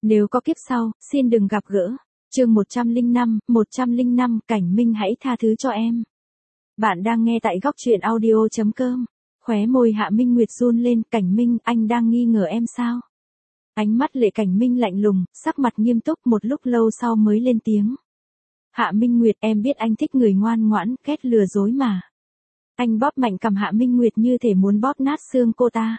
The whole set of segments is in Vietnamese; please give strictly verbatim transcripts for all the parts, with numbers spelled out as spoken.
Nếu có kiếp sau, xin đừng gặp gỡ. Chương một trăm lẻ năm, một trăm lẻ năm, Cảnh Minh hãy tha thứ cho em. Bạn đang nghe tại góc truyện audio chấm com. Khóe môi Hạ Minh Nguyệt run lên, Cảnh Minh, anh đang nghi ngờ em sao? Ánh mắt Lệ Cảnh Minh lạnh lùng, sắc mặt nghiêm túc, một lúc lâu sau mới lên tiếng. Hạ Minh Nguyệt, em biết anh thích người ngoan ngoãn, ghét lừa dối mà. Anh bóp mạnh cằm Hạ Minh Nguyệt như thể muốn bóp nát xương cô ta.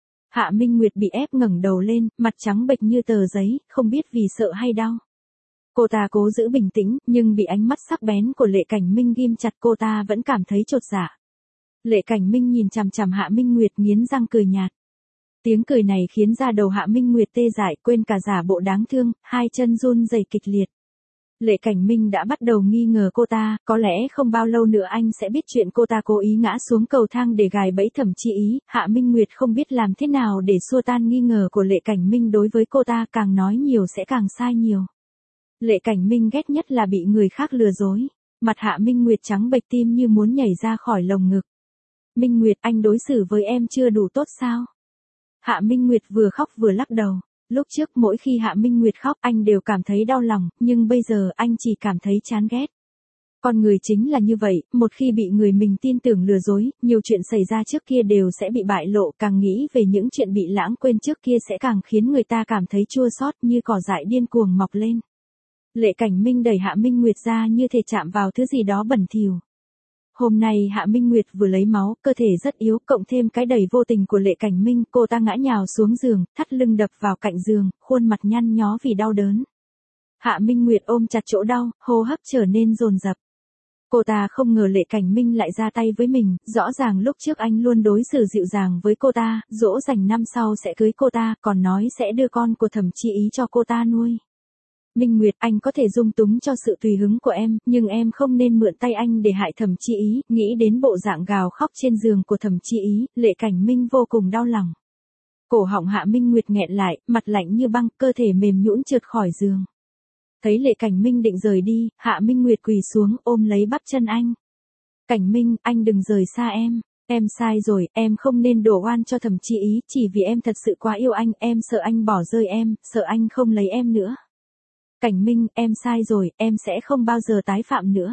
Hạ Minh Nguyệt bị ép ngẩng đầu lên, mặt trắng bệch như tờ giấy, không biết vì sợ hay đau. Cô ta cố giữ bình tĩnh, nhưng bị ánh mắt sắc bén của Lệ Cảnh Minh ghim chặt, cô ta vẫn cảm thấy chột dạ. Lệ Cảnh Minh nhìn chằm chằm Hạ Minh Nguyệt, nghiến răng cười nhạt. Tiếng cười này khiến da đầu Hạ Minh Nguyệt tê dại, quên cả giả bộ đáng thương, hai chân run rẩy kịch liệt. Lệ Cảnh Minh đã bắt đầu nghi ngờ cô ta, có lẽ không bao lâu nữa anh sẽ biết chuyện cô ta cố ý ngã xuống cầu thang để gài bẫy Thẩm Chi Ý. Hạ Minh Nguyệt không biết làm thế nào để xua tan nghi ngờ của Lệ Cảnh Minh đối với cô ta, càng nói nhiều sẽ càng sai nhiều. Lệ Cảnh Minh ghét nhất là bị người khác lừa dối. Mặt Hạ Minh Nguyệt trắng bệch, tim như muốn nhảy ra khỏi lồng ngực. Minh Nguyệt, anh đối xử với em chưa đủ tốt sao? Hạ Minh Nguyệt vừa khóc vừa lắc đầu. Lúc trước mỗi khi Hạ Minh Nguyệt khóc anh đều cảm thấy đau lòng, nhưng bây giờ anh chỉ cảm thấy chán ghét. Con người chính là như vậy, một khi bị người mình tin tưởng lừa dối, nhiều chuyện xảy ra trước kia đều sẽ bị bại lộ, càng nghĩ về những chuyện bị lãng quên trước kia sẽ càng khiến người ta cảm thấy chua xót, như cỏ dại điên cuồng mọc lên. Lệ Cảnh Minh đẩy Hạ Minh Nguyệt ra như thể chạm vào thứ gì đó bẩn thỉu. Hôm nay Hạ Minh Nguyệt vừa lấy máu, cơ thể rất yếu, cộng thêm cái đẩy vô tình của Lệ Cảnh Minh, cô ta ngã nhào xuống giường, thắt lưng đập vào cạnh giường, khuôn mặt nhăn nhó vì đau đớn. Hạ Minh Nguyệt ôm chặt chỗ đau, hô hấp trở nên dồn dập. Cô ta không ngờ Lệ Cảnh Minh lại ra tay với mình, rõ ràng lúc trước anh luôn đối xử dịu dàng với cô ta, dỗ dành năm sau sẽ cưới cô ta, còn nói sẽ đưa con của Thẩm Chi Ý cho cô ta nuôi. Minh Nguyệt, anh có thể dung túng cho sự tùy hứng của em, nhưng em không nên mượn tay anh để hại Thẩm Chi Ý. Nghĩ đến bộ dạng gào khóc trên giường của Thẩm Chi Ý, Lệ Cảnh Minh vô cùng đau lòng. Cổ họng Hạ Minh Nguyệt nghẹn lại, mặt lạnh như băng, cơ thể mềm nhũn trượt khỏi giường. Thấy Lệ Cảnh Minh định rời đi, Hạ Minh Nguyệt quỳ xuống, ôm lấy bắp chân anh. Cảnh Minh, anh đừng rời xa em. Em sai rồi, em không nên đổ oan cho Thẩm Chi Ý, chỉ vì em thật sự quá yêu anh, em sợ anh bỏ rơi em, sợ anh không lấy em nữa. Cảnh Minh, em sai rồi, em sẽ không bao giờ tái phạm nữa.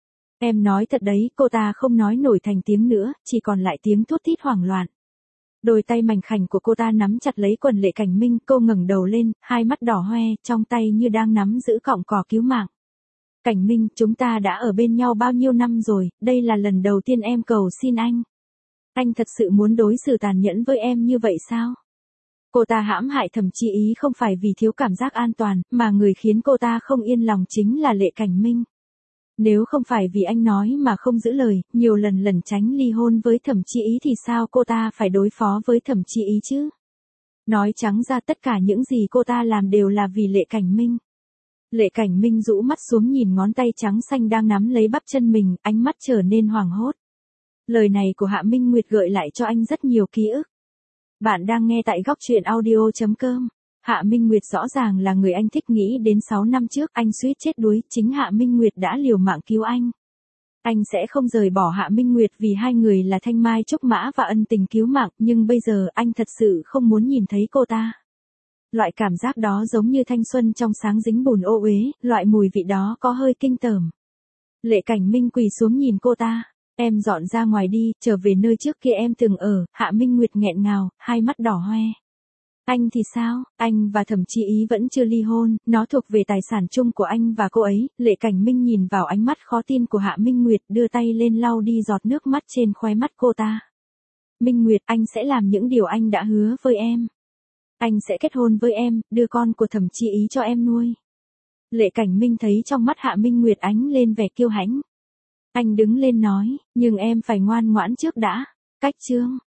Em nói thật đấy, cô ta không nói nổi thành tiếng nữa, chỉ còn lại tiếng thút thít hoảng loạn. Đôi tay mảnh khảnh của cô ta nắm chặt lấy quần Lệ Cảnh Minh, cô ngẩng đầu lên, hai mắt đỏ hoe, trong tay như đang nắm giữ cọng cỏ cứu mạng. Cảnh Minh, chúng ta đã ở bên nhau bao nhiêu năm rồi, đây là lần đầu tiên em cầu xin anh. Anh thật sự muốn đối xử tàn nhẫn với em như vậy sao? Cô ta hãm hại Thẩm Chi Ý không phải vì thiếu cảm giác an toàn, mà người khiến cô ta không yên lòng chính là Lệ Cảnh Minh. Nếu không phải vì anh nói mà không giữ lời, nhiều lần lẩn tránh ly hôn với Thẩm Chi Ý thì sao cô ta phải đối phó với Thẩm Chi Ý chứ? Nói trắng ra tất cả những gì cô ta làm đều là vì Lệ Cảnh Minh. Lệ Cảnh Minh rũ mắt xuống nhìn ngón tay trắng xanh đang nắm lấy bắp chân mình, ánh mắt trở nên hoảng hốt. Lời này của Hạ Minh Nguyệt gợi lại cho anh rất nhiều ký ức. Bạn đang nghe tại góc truyện audio chấm com. Hạ Minh Nguyệt rõ ràng là người anh thích, nghĩ đến sáu năm trước anh suýt chết đuối, chính Hạ Minh Nguyệt đã liều mạng cứu anh. Anh sẽ không rời bỏ Hạ Minh Nguyệt vì hai người là thanh mai trúc mã và ân tình cứu mạng, nhưng bây giờ anh thật sự không muốn nhìn thấy cô ta. Loại cảm giác đó giống như thanh xuân trong sáng dính bùn ô uế, loại mùi vị đó có hơi kinh tởm. Lệ Cảnh Minh quỳ xuống nhìn cô ta. Em dọn ra ngoài đi, trở về nơi trước kia em từng ở. Hạ Minh Nguyệt nghẹn ngào, hai mắt đỏ hoe. Anh thì sao? Anh và Thẩm Chi Ý vẫn chưa ly hôn, nó thuộc về tài sản chung của anh và cô ấy. Lệ Cảnh Minh nhìn vào ánh mắt khó tin của Hạ Minh Nguyệt, đưa tay lên lau đi giọt nước mắt trên khóe mắt cô ta. Minh Nguyệt, anh sẽ làm những điều anh đã hứa với em. Anh sẽ kết hôn với em, đưa con của Thẩm Chi Ý cho em nuôi. Lệ Cảnh Minh thấy trong mắt Hạ Minh Nguyệt ánh lên vẻ kiêu hãnh. Anh đứng lên nói, nhưng em phải ngoan ngoãn trước đã. Cách chương.